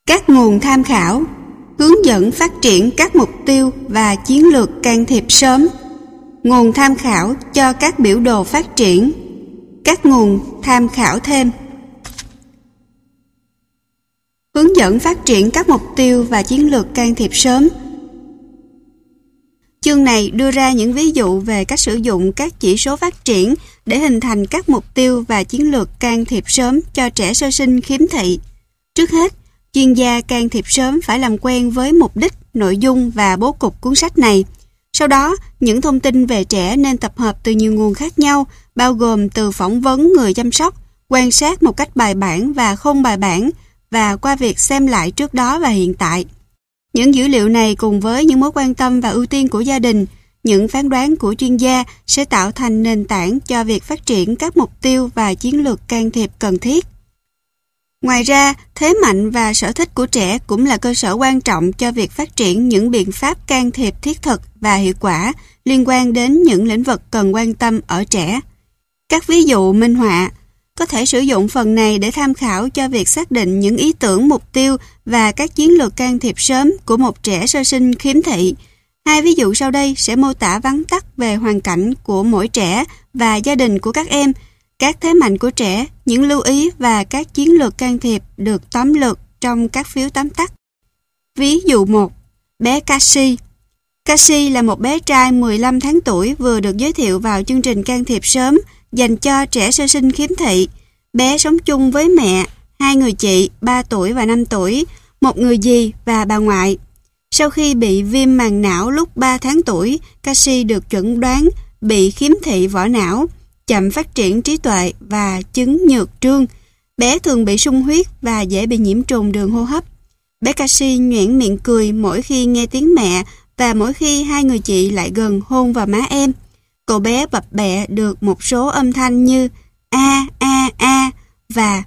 Các nguồn tham khảo, hướng dẫn phát triển các mục tiêu và chiến lược can thiệp sớm. Nguồn tham khảo cho các biểu đồ phát triển. Các nguồn tham khảo thêm. Hướng dẫn phát triển các mục tiêu và chiến lược can thiệp sớm. Chương này đưa ra những ví dụ về cách sử dụng các chỉ số phát triển để hình thành các mục tiêu và chiến lược can thiệp sớm cho trẻ sơ sinh khiếm thị. Trước hết, chuyên gia can thiệp sớm phải làm quen với mục đích, nội dung và bố cục cuốn sách này. Sau đó, những thông tin về trẻ nên tập hợp từ nhiều nguồn khác nhau, bao gồm từ phỏng vấn người chăm sóc, quan sát một cách bài bản và không bài bản, và qua việc xem lại trước đó và hiện tại. Những dữ liệu này cùng với những mối quan tâm và ưu tiên của gia đình, những phán đoán của chuyên gia sẽ tạo thành nền tảng cho việc phát triển các mục tiêu và chiến lược can thiệp cần thiết. Ngoài ra, thế mạnh và sở thích của trẻ cũng là cơ sở quan trọng cho việc phát triển những biện pháp can thiệp thiết thực và hiệu quả liên quan đến những lĩnh vực cần quan tâm ở trẻ. Các ví dụ minh họa có thể sử dụng phần này để tham khảo cho việc xác định những ý tưởng, mục tiêu và các chiến lược can thiệp sớm của một trẻ sơ sinh khiếm thị. Hai ví dụ sau đây sẽ mô tả vắn tắt về hoàn cảnh của mỗi trẻ và gia đình của các em, các thế mạnh của trẻ, những lưu ý và các chiến lược can thiệp được tóm lược trong các phiếu tóm tắt. Ví dụ 1. Bé Kashi. Kashi là một bé trai 15 tháng tuổi vừa được giới thiệu vào chương trình can thiệp sớm dành cho trẻ sơ sinh khiếm thị. Bé sống chung với mẹ, hai người chị 3 tuổi và 5 tuổi, một người dì và bà ngoại. Sau khi bị viêm màng não lúc 3 tháng tuổi, Kashi được chẩn đoán bị khiếm thị vỏ não, chậm phát triển trí tuệ và chứng nhược trương. Bé thường bị sung huyết và dễ bị nhiễm trùng đường hô hấp. Bé Kashi nhoẻn miệng cười mỗi khi nghe tiếng mẹ và mỗi khi hai người chị lại gần hôn vào má em. Cậu bé bập bẹ được một số âm thanh như a và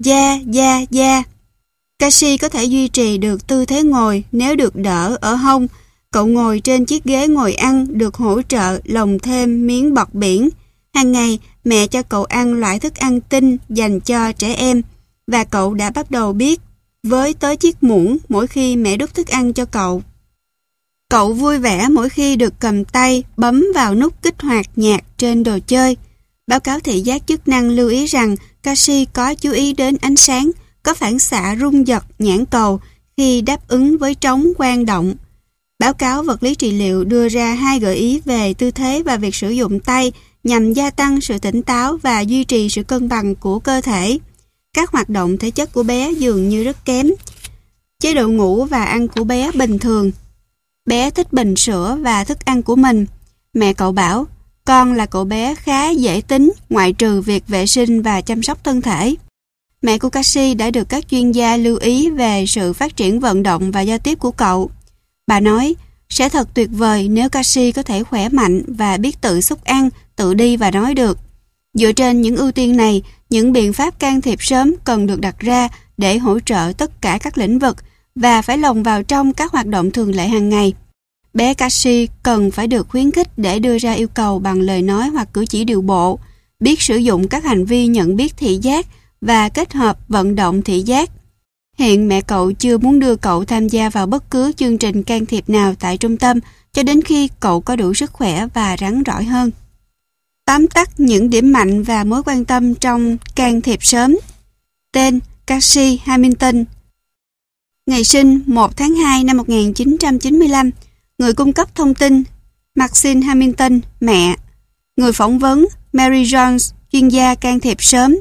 da. Kashi có thể duy trì được tư thế ngồi nếu được đỡ ở hông. Cậu ngồi trên chiếc ghế ngồi ăn được hỗ trợ lồng thêm miếng bọt biển. Hàng ngày, mẹ cho cậu ăn loại thức ăn tinh dành cho trẻ em và cậu đã bắt đầu biết với tới chiếc muỗng mỗi khi mẹ đút thức ăn cho cậu. Cậu vui vẻ mỗi khi được cầm tay bấm vào nút kích hoạt nhạc trên đồ chơi. Báo cáo thị giác chức năng lưu ý rằng Kashi có chú ý đến ánh sáng, có phản xạ rung giật nhãn cầu khi đáp ứng với trống quang động. Báo cáo vật lý trị liệu đưa ra 2 gợi ý về tư thế và việc sử dụng tay nhằm gia tăng sự tỉnh táo và duy trì sự cân bằng của cơ thể. Các hoạt động thể chất của bé dường như rất kém. Chế độ ngủ và ăn của bé bình thường. Bé thích bình sữa và thức ăn của mình. Mẹ cậu bảo, con là cậu bé khá dễ tính ngoại trừ việc vệ sinh và chăm sóc thân thể. Mẹ của Kashi đã được các chuyên gia lưu ý về sự phát triển vận động và giao tiếp của cậu. Bà nói, sẽ thật tuyệt vời nếu Kashi có thể khỏe mạnh và biết tự xúc ăn, tự đi và nói được. Dựa trên những ưu tiên này, những biện pháp can thiệp sớm cần được đặt ra để hỗ trợ tất cả các lĩnh vực và phải lồng vào trong các hoạt động thường lệ hàng ngày. Bé Kashi cần phải được khuyến khích để đưa ra yêu cầu bằng lời nói hoặc cử chỉ điều bộ, biết sử dụng các hành vi nhận biết thị giác và kết hợp vận động thị giác. Hiện mẹ cậu chưa muốn đưa cậu tham gia vào bất cứ chương trình can thiệp nào tại trung tâm cho đến khi cậu có đủ sức khỏe và rắn rỏi hơn. Tóm tắt những điểm mạnh và mối quan tâm trong can thiệp sớm. Tên: Kashi Hamilton. Ngày sinh 1 tháng 2 năm 1995. Người cung cấp thông tin: Maxine Hamilton, mẹ. Người phỏng vấn: Mary Jones, chuyên gia can thiệp sớm.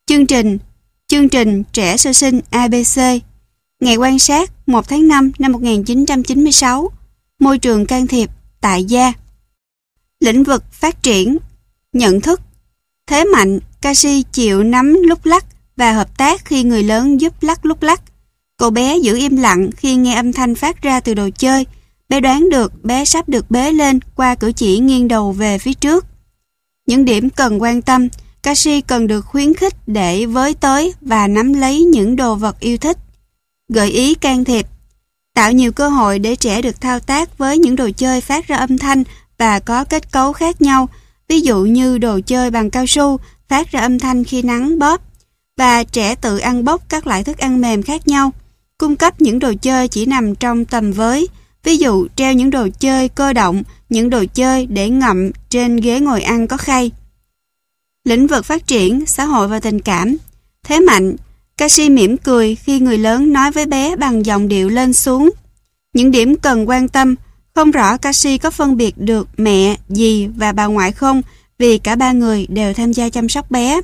Chương trình trẻ sơ sinh ABC. Ngày quan sát 1 tháng 5 năm 1996. Môi trường can thiệp tại gia. Lĩnh vực phát triển: nhận thức. Thế mạnh: Kashi chịu nắm lúc lắc và hợp tác khi người lớn giúp lắc lúc lắc. Cậu bé giữ im lặng khi nghe âm thanh phát ra từ đồ chơi. Bé đoán được bé sắp được bế lên qua cử chỉ nghiêng đầu về phía trước. Những điểm cần quan tâm: Kashi cần được khuyến khích để với tới và nắm lấy những đồ vật yêu thích. Gợi ý can thiệp: tạo nhiều cơ hội để trẻ được thao tác với những đồ chơi phát ra âm thanh và có kết cấu khác nhau, ví dụ như đồ chơi bằng cao su phát ra âm thanh khi nắn bóp, và trẻ tự ăn bốc các loại thức ăn mềm khác nhau. cung cấp những đồ chơi chỉ nằm trong tầm với, ví dụ treo những đồ chơi cơ động, những đồ chơi để ngậm trên ghế ngồi ăn có khay. Lĩnh vực phát triển, xã hội và tình cảm. Thế mạnh, Cassie mỉm cười khi người lớn nói với bé bằng giọng điệu lên xuống. Những điểm cần quan tâm, không rõ Cassie có phân biệt được mẹ, dì và bà ngoại không, vì cả ba người đều tham gia chăm sóc bé.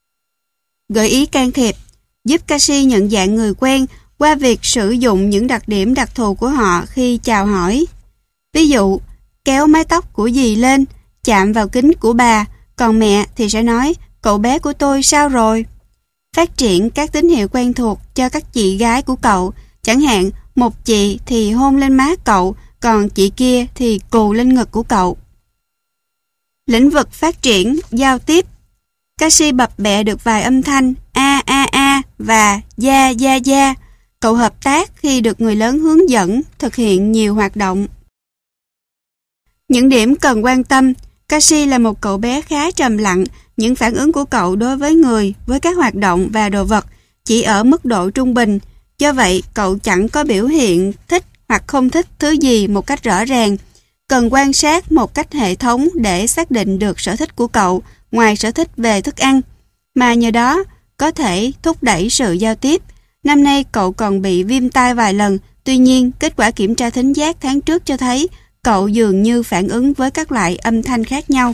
Gợi ý can thiệp, giúp Cassie nhận dạng người quen qua việc sử dụng những đặc điểm đặc thù của họ khi chào hỏi. Ví dụ, kéo mái tóc của dì lên, chạm vào kính của bà, còn mẹ thì sẽ nói, cậu bé của tôi sao rồi? Phát triển các tín hiệu quen thuộc cho các chị gái của cậu, chẳng hạn một chị thì hôn lên má cậu, còn chị kia thì cù lên ngực của cậu. Lĩnh vực phát triển, giao tiếp. Cassie bập bẹ được vài âm thanh a và da. Cậu hợp tác khi được người lớn hướng dẫn thực hiện nhiều hoạt động. Những điểm cần quan tâm. Cassie là một cậu bé khá trầm lặng, những phản ứng của cậu đối với người, với các hoạt động và đồ vật chỉ ở mức độ trung bình. Do vậy, cậu chẳng có biểu hiện thích hoặc không thích thứ gì một cách rõ ràng. Cần quan sát một cách hệ thống để xác định được sở thích của cậu, ngoài sở thích về thức ăn, mà nhờ đó có thể thúc đẩy sự giao tiếp. Năm nay cậu còn bị viêm tai vài lần, tuy nhiên kết quả kiểm tra thính giác tháng trước cho thấy cậu dường như phản ứng với các loại âm thanh khác nhau.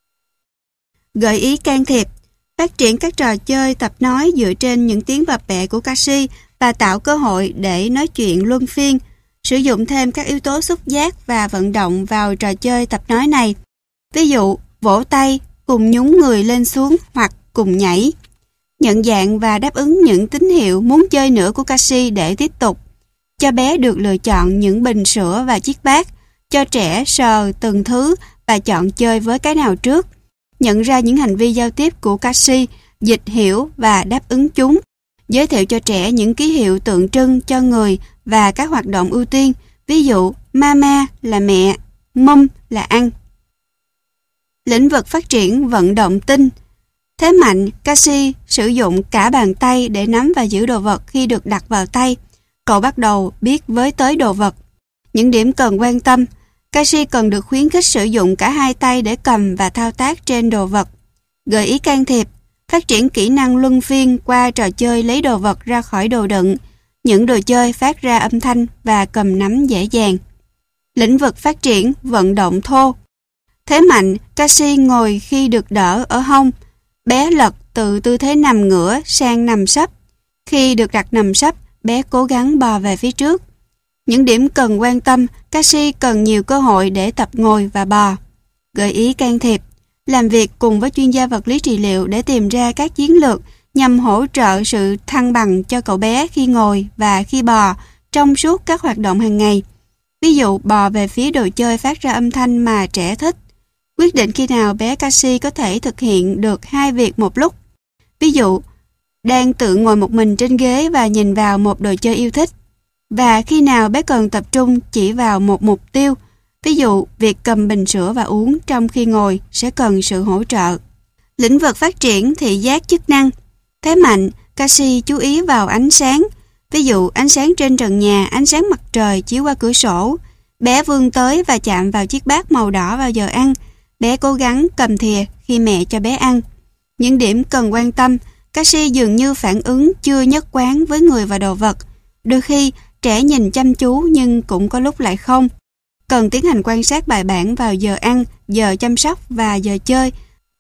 Gợi ý can thiệp, phát triển các trò chơi tập nói dựa trên những tiếng bập bẹ của Cassie và tạo cơ hội để nói chuyện luân phiên. Sử dụng thêm các yếu tố xúc giác và vận động vào trò chơi tập nói này. Ví dụ, vỗ tay, cùng nhún người lên xuống hoặc cùng nhảy. Nhận dạng và đáp ứng những tín hiệu muốn chơi nữa của Cassie để tiếp tục. Cho bé được lựa chọn những bình sữa và chiếc bát. Cho trẻ sờ từng thứ và chọn chơi với cái nào trước. Nhận ra những hành vi giao tiếp của Cassie, dịch hiểu và đáp ứng chúng. Giới thiệu cho trẻ những ký hiệu tượng trưng cho người và các hoạt động ưu tiên. Ví dụ, mama là mẹ, mum là ăn. Lĩnh vực phát triển vận động tinh. Thế mạnh, Cassie sử dụng cả bàn tay để nắm và giữ đồ vật khi được đặt vào tay. Cậu bắt đầu biết với tới đồ vật. Những điểm cần quan tâm, Cassie cần được khuyến khích sử dụng cả hai tay để cầm và thao tác trên đồ vật. Gợi ý can thiệp, phát triển kỹ năng luân phiên qua trò chơi lấy đồ vật ra khỏi đồ đựng. Những đồ chơi phát ra âm thanh và cầm nắm dễ dàng. Lĩnh vực phát triển vận động thô. Thế mạnh, Cassie ngồi khi được đỡ ở hông. Bé lật từ tư thế nằm ngửa sang nằm sấp. Khi được đặt nằm sấp, bé cố gắng bò về phía trước. Những điểm cần quan tâm, Cassie cần nhiều cơ hội để tập ngồi và bò. Gợi ý can thiệp, làm việc cùng với chuyên gia vật lý trị liệu để tìm ra các chiến lược nhằm hỗ trợ sự thăng bằng cho cậu bé khi ngồi và khi bò trong suốt các hoạt động hàng ngày. Ví dụ, bò về phía đồ chơi phát ra âm thanh mà trẻ thích. Quyết định khi nào bé Cassie có thể thực hiện được hai việc một lúc. Ví dụ, đang tự ngồi một mình trên ghế và nhìn vào một đồ chơi yêu thích. Và khi nào bé cần tập trung chỉ vào một mục tiêu. Ví dụ, việc cầm bình sữa và uống trong khi ngồi sẽ cần sự hỗ trợ. Lĩnh vực phát triển thị giác chức năng. Thế mạnh, Cassie chú ý vào ánh sáng. Ví dụ, ánh sáng trên trần nhà, ánh sáng mặt trời chiếu qua cửa sổ. Bé vươn tới và chạm vào chiếc bát màu đỏ vào giờ ăn. Bé cố gắng cầm thìa khi mẹ cho bé ăn. Những điểm cần quan tâm, Cassie dường như phản ứng chưa nhất quán với người và đồ vật. Đôi khi, trẻ nhìn chăm chú nhưng cũng có lúc lại không. Cần tiến hành quan sát bài bản vào giờ ăn, giờ chăm sóc và giờ chơi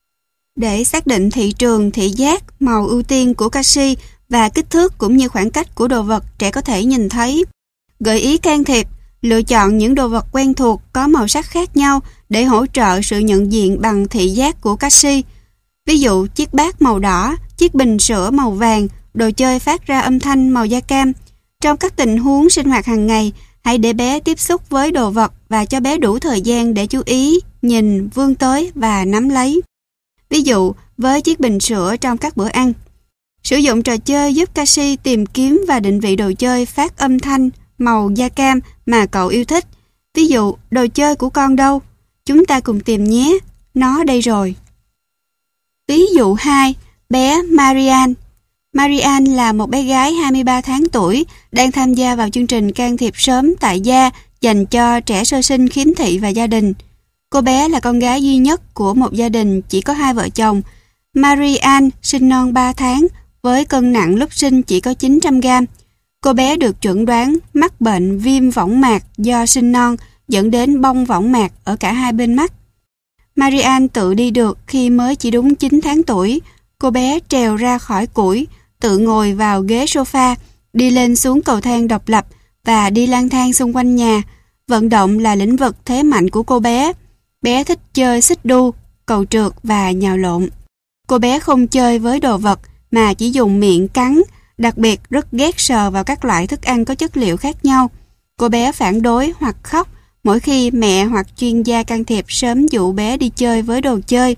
để xác định thị trường, thị giác, màu ưu tiên của Cassie và kích thước cũng như khoảng cách của đồ vật trẻ có thể nhìn thấy. Gợi ý can thiệp, lựa chọn những đồ vật quen thuộc có màu sắc khác nhau để hỗ trợ sự nhận diện bằng thị giác của Cassie. Ví dụ, chiếc bát màu đỏ, chiếc bình sữa màu vàng, đồ chơi phát ra âm thanh màu da cam. Trong các tình huống sinh hoạt hàng ngày, hãy để bé tiếp xúc với đồ vật và cho bé đủ thời gian để chú ý, nhìn, vươn tới và nắm lấy. Ví dụ, với chiếc bình sữa trong các bữa ăn. Sử dụng trò chơi giúp Cassie tìm kiếm và định vị đồ chơi phát âm thanh màu da cam mà cậu yêu thích. Ví dụ, đồ chơi của con đâu? Chúng ta cùng tìm nhé, nó đây rồi. Ví dụ 2, bé Marianne. Marianne là một bé gái 23 tháng tuổi đang tham gia vào chương trình can thiệp sớm tại gia dành cho trẻ sơ sinh khiếm thị và gia đình. Cô bé là con gái duy nhất của một gia đình chỉ có 2 vợ chồng. Marianne sinh non 3 tháng với cân nặng lúc sinh chỉ có 900 gram. Cô bé được chẩn đoán mắc bệnh viêm võng mạc do sinh non dẫn đến bong võng mạc ở cả hai bên mắt. Marianne tự đi được khi mới chỉ đúng 9 tháng tuổi. Cô bé trèo ra khỏi củi, tự ngồi vào ghế sofa, đi lên xuống cầu thang độc lập và đi lang thang xung quanh nhà. Vận động là lĩnh vực thế mạnh của cô bé. Bé thích chơi xích đu, cầu trượt và nhào lộn. Cô bé không chơi với đồ vật mà chỉ dùng miệng cắn, đặc biệt rất ghét sờ vào các loại thức ăn có chất liệu khác nhau. Cô bé phản đối hoặc khóc mỗi khi mẹ hoặc chuyên gia can thiệp sớm dụ bé đi chơi với đồ chơi,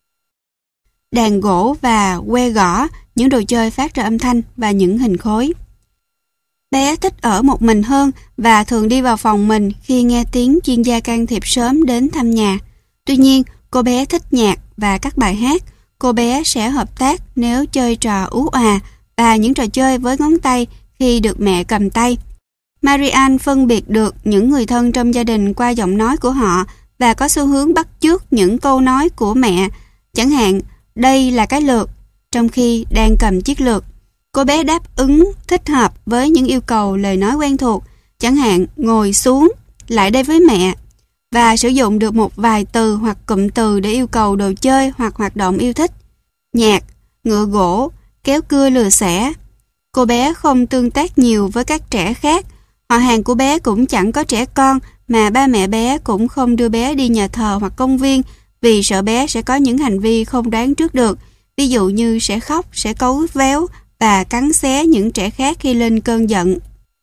đàn gỗ và que gõ, những đồ chơi phát ra âm thanh và những hình khối. Bé thích ở một mình hơn và thường đi vào phòng mình khi nghe tiếng chuyên gia can thiệp sớm đến thăm nhà. Tuy nhiên, cô bé thích nhạc và các bài hát. Cô bé sẽ hợp tác nếu chơi trò ú òa và những trò chơi với ngón tay khi được mẹ cầm tay. Marianne phân biệt được những người thân trong gia đình qua giọng nói của họ và có xu hướng bắt chước những câu nói của mẹ. Chẳng hạn, đây là cái lược, trong khi đang cầm chiếc lược. Cô bé đáp ứng thích hợp với những yêu cầu lời nói quen thuộc, chẳng hạn ngồi xuống, lại đây với mẹ, và sử dụng được một vài từ hoặc cụm từ để yêu cầu đồ chơi hoặc hoạt động yêu thích. Nhạc, ngựa gỗ, kéo cưa lừa xẻ. Cô bé không tương tác nhiều với các trẻ khác. Họ hàng của bé cũng chẳng có trẻ con, mà ba mẹ bé cũng không đưa bé đi nhà thờ hoặc công viên vì sợ bé sẽ có những hành vi không đoán trước được, ví dụ như sẽ khóc, sẽ cấu véo và cắn xé những trẻ khác khi lên cơn giận.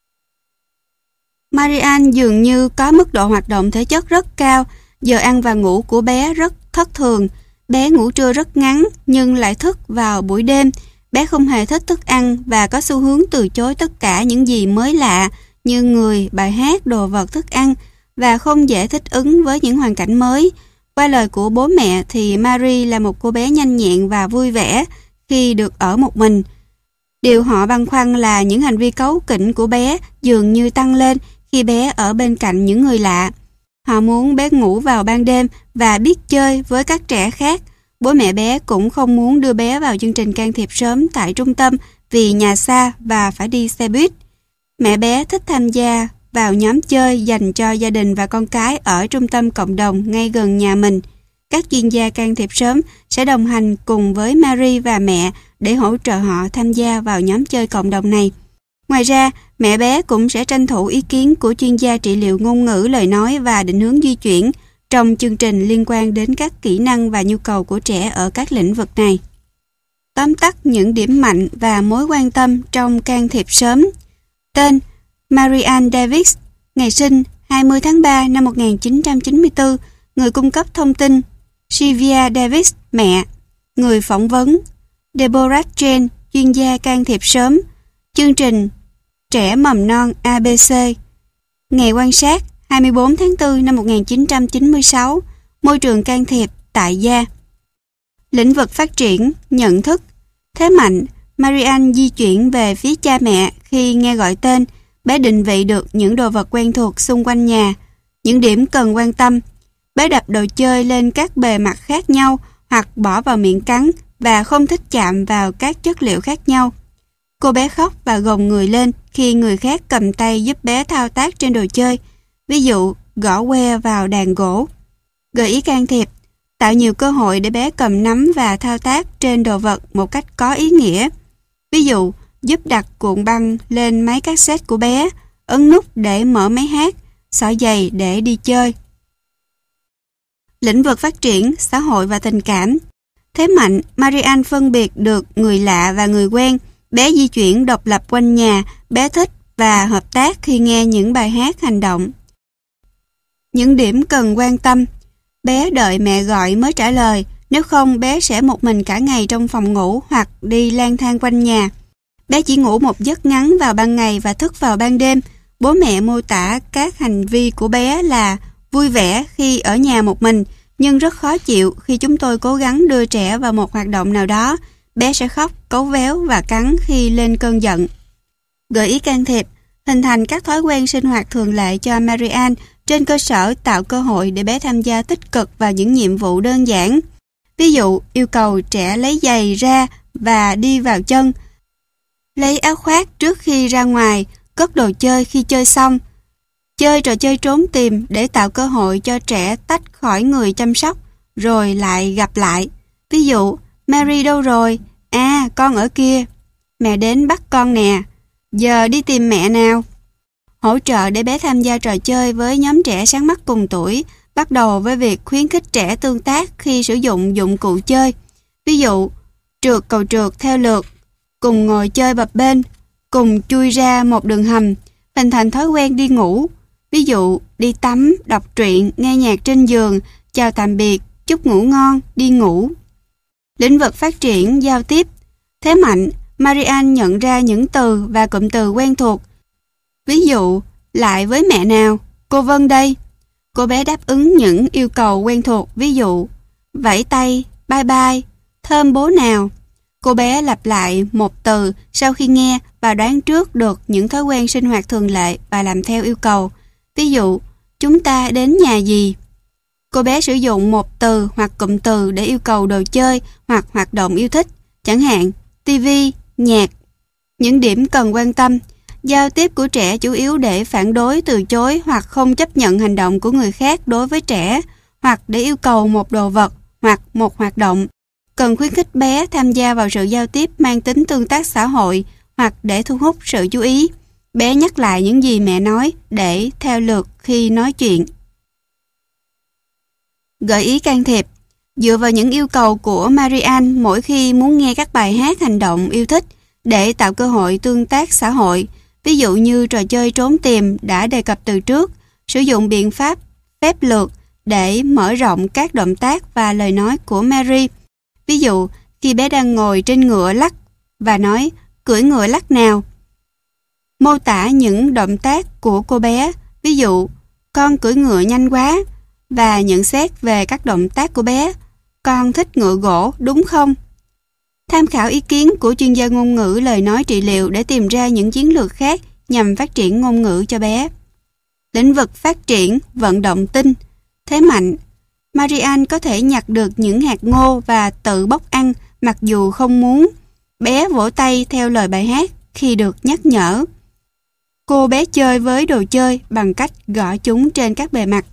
Marianne dường như có mức độ hoạt động thể chất rất cao. Giờ ăn và ngủ của bé rất thất thường. Bé ngủ trưa rất ngắn nhưng lại thức vào buổi đêm. Bé không hề thích thức ăn và có xu hướng từ chối tất cả những gì mới lạ như người, bài hát, đồ vật, thức ăn và không dễ thích ứng với những hoàn cảnh mới. Qua lời của bố mẹ thì Marie là một cô bé nhanh nhẹn và vui vẻ khi được ở một mình. Điều họ băn khoăn là những hành vi cáu kỉnh của bé dường như tăng lên khi bé ở bên cạnh những người lạ. Họ muốn bé ngủ vào ban đêm và biết chơi với các trẻ khác. Bố mẹ bé cũng không muốn đưa bé vào chương trình can thiệp sớm tại trung tâm vì nhà xa và phải đi xe buýt. Mẹ bé thích tham gia vào nhóm chơi dành cho gia đình và con cái ở trung tâm cộng đồng ngay gần nhà mình. Các chuyên gia can thiệp sớm sẽ đồng hành cùng với Marie và mẹ để hỗ trợ họ tham gia vào nhóm chơi cộng đồng này. Ngoài ra, mẹ bé cũng sẽ tranh thủ ý kiến của chuyên gia trị liệu ngôn ngữ, lời nói và định hướng di chuyển trong chương trình liên quan đến các kỹ năng và nhu cầu của trẻ ở các lĩnh vực này. Tóm tắt những điểm mạnh và mối quan tâm trong can thiệp sớm. Tên: Marianne Davis. Ngày sinh: 20 tháng 3 năm 1994. Người cung cấp thông tin: Sylvia Davis, mẹ. Người phỏng vấn: Deborah Jane, chuyên gia can thiệp sớm. Chương trình Trẻ mầm non ABC. Ngày quan sát: 24 tháng 4 năm 1996. Môi trường can thiệp tại gia. Lĩnh vực phát triển: nhận thức. Thế mạnh: Marianne di chuyển về phía cha mẹ khi nghe gọi tên. Bé định vị được những đồ vật quen thuộc xung quanh nhà. Những điểm cần quan tâm: bé đập đồ chơi lên các bề mặt khác nhau hoặc bỏ vào miệng cắn và không thích chạm vào các chất liệu khác nhau. Cô bé khóc và gồng người lên khi người khác cầm tay giúp bé thao tác trên đồ chơi, ví dụ gõ que vào đàn gỗ. Gợi ý can thiệp: tạo nhiều cơ hội để bé cầm nắm và thao tác trên đồ vật một cách có ý nghĩa. Ví dụ, giúp đặt cuộn băng lên máy cassette của bé, ấn nút để mở máy hát, xỏ giày để đi chơi. Lĩnh vực phát triển: xã hội và tình cảm. Thế mạnh: Marianne phân biệt được người lạ và người quen. Bé di chuyển độc lập quanh nhà. Bé thích và hợp tác khi nghe những bài hát hành động. Những điểm cần quan tâm: bé đợi mẹ gọi mới trả lời, nếu không bé sẽ một mình cả ngày trong phòng ngủ hoặc đi lang thang quanh nhà. Bé chỉ ngủ một giấc ngắn vào ban ngày và thức vào ban đêm. Bố mẹ mô tả các hành vi của bé là vui vẻ khi ở nhà một mình, nhưng rất khó chịu khi chúng tôi cố gắng đưa trẻ vào một hoạt động nào đó. bé sẽ khóc, cấu véo và cắn khi lên cơn giận. Gợi ý can thiệp: hình thành các thói quen sinh hoạt thường lệ cho Marianne trên cơ sở tạo cơ hội để bé tham gia tích cực vào những nhiệm vụ đơn giản. Ví dụ, yêu cầu trẻ lấy giày ra và đi vào chân, lấy áo khoác trước khi ra ngoài, cất đồ chơi khi chơi xong, chơi trò chơi trốn tìm để tạo cơ hội cho trẻ tách khỏi người chăm sóc, rồi lại gặp lại. Ví dụ, Mary đâu rồi? À, con ở kia. Mẹ đến bắt con nè. Giờ đi tìm mẹ nào. Hỗ trợ để bé tham gia trò chơi với nhóm trẻ sáng mắt cùng tuổi, bắt đầu với việc khuyến khích trẻ tương tác khi sử dụng dụng cụ chơi. Ví dụ, trượt cầu trượt theo lượt, cùng ngồi chơi bập bênh, cùng chui ra một đường hầm, hình thành thói quen đi ngủ. Ví dụ, đi tắm, đọc truyện, nghe nhạc trên giường, chào tạm biệt, chúc ngủ ngon, đi ngủ. Lĩnh vực phát triển giao tiếp. Thế mạnh: Marianne nhận ra những từ và cụm từ quen thuộc. Ví dụ, lại với mẹ nào? Cô Vân đây. Cô bé đáp ứng những yêu cầu quen thuộc. Ví dụ, vẫy tay, bye bye, thơm bố nào. Cô bé lặp lại một từ sau khi nghe và đoán trước được những thói quen sinh hoạt thường lệ và làm theo yêu cầu. Ví dụ, chúng ta đến nhà gì? Cô bé sử dụng một từ hoặc cụm từ để yêu cầu đồ chơi hoặc hoạt động yêu thích, chẳng hạn TV, nhạc. Những điểm cần quan tâm: giao tiếp của trẻ chủ yếu để phản đối, từ chối hoặc không chấp nhận hành động của người khác đối với trẻ, hoặc để yêu cầu một đồ vật hoặc một hoạt động. Cần khuyến khích bé tham gia vào sự giao tiếp mang tính tương tác xã hội hoặc để thu hút sự chú ý. Bé nhắc lại những gì mẹ nói để theo lượt khi nói chuyện. Gợi ý can thiệp: dựa vào những yêu cầu của Marianne mỗi khi muốn nghe các bài hát hành động yêu thích để tạo cơ hội tương tác xã hội. Ví dụ như trò chơi trốn tìm đã đề cập từ trước, sử dụng biện pháp phép lược để mở rộng các động tác và lời nói của Mary. Ví dụ, khi bé đang ngồi trên ngựa lắc và nói cưỡi ngựa lắc nào. Mô tả những động tác của cô bé. Ví dụ, con cưỡi ngựa nhanh quá, và nhận xét về các động tác của bé. Con thích ngựa gỗ, đúng không? Tham khảo ý kiến của chuyên gia ngôn ngữ lời nói trị liệu để tìm ra những chiến lược khác nhằm phát triển ngôn ngữ cho bé. Lĩnh vực phát triển vận động tinh. Thế mạnh: Marianne có thể nhặt được những hạt ngô và tự bóc ăn mặc dù không muốn. Bé vỗ tay theo lời bài hát khi được nhắc nhở. Cô bé chơi với đồ chơi bằng cách gõ chúng trên các bề mặt.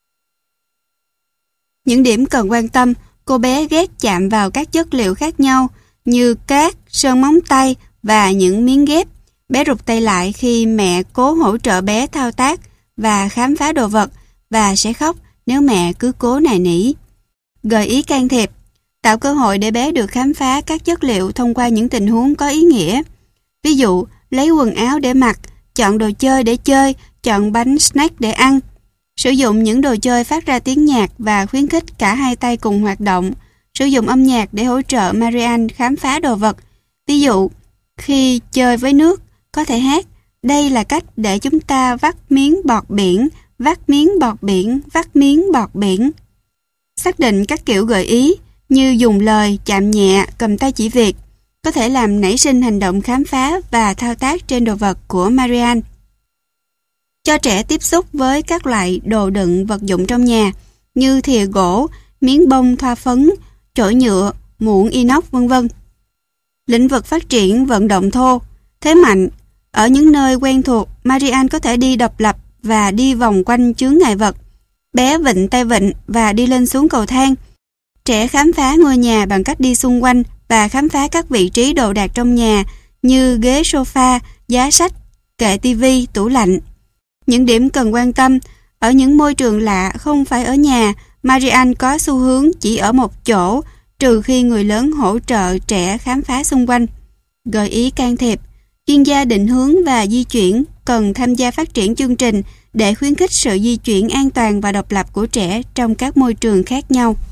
Những điểm cần quan tâm: cô bé ghét chạm vào các chất liệu khác nhau như cát, sơn móng tay và những miếng ghép. Bé rụt tay lại khi mẹ cố hỗ trợ bé thao tác và khám phá đồ vật, và sẽ khóc nếu mẹ cứ cố nài nỉ. Gợi ý can thiệp: tạo cơ hội để bé được khám phá các chất liệu thông qua những tình huống có ý nghĩa. Ví dụ, lấy quần áo để mặc, chọn đồ chơi để chơi, chọn bánh snack để ăn. Sử dụng những đồ chơi phát ra tiếng nhạc và khuyến khích cả hai tay cùng hoạt động. Sử dụng âm nhạc để hỗ trợ Marianne khám phá đồ vật. Ví dụ, khi chơi với nước, có thể hát đây là cách để chúng ta vắt miếng bọt biển, vắt miếng bọt biển, vắt miếng bọt biển. Xác định các kiểu gợi ý như dùng lời, chạm nhẹ, cầm tay chỉ việc có thể làm nảy sinh hành động khám phá và thao tác trên đồ vật của Marianne. Cho trẻ tiếp xúc với các loại đồ đựng vật dụng trong nhà như thìa gỗ, miếng bông thoa phấn, chổi nhựa, muỗng inox v.v. Lĩnh vực phát triển vận động thô. Thế mạnh: ở những nơi quen thuộc, Marianne có thể đi độc lập và đi vòng quanh chướng ngại vật. Bé vịn tay vịn và đi lên xuống cầu thang. Trẻ khám phá ngôi nhà bằng cách đi xung quanh và khám phá các vị trí đồ đạc trong nhà như ghế sofa, giá sách, kệ tivi, tủ lạnh. Những điểm cần quan tâm: ở những môi trường lạ không phải ở nhà, Marianne có xu hướng chỉ ở một chỗ, trừ khi người lớn hỗ trợ trẻ khám phá xung quanh. Gợi ý can thiệp: chuyên gia định hướng và di chuyển cần tham gia phát triển chương trình để khuyến khích sự di chuyển an toàn và độc lập của trẻ trong các môi trường khác nhau.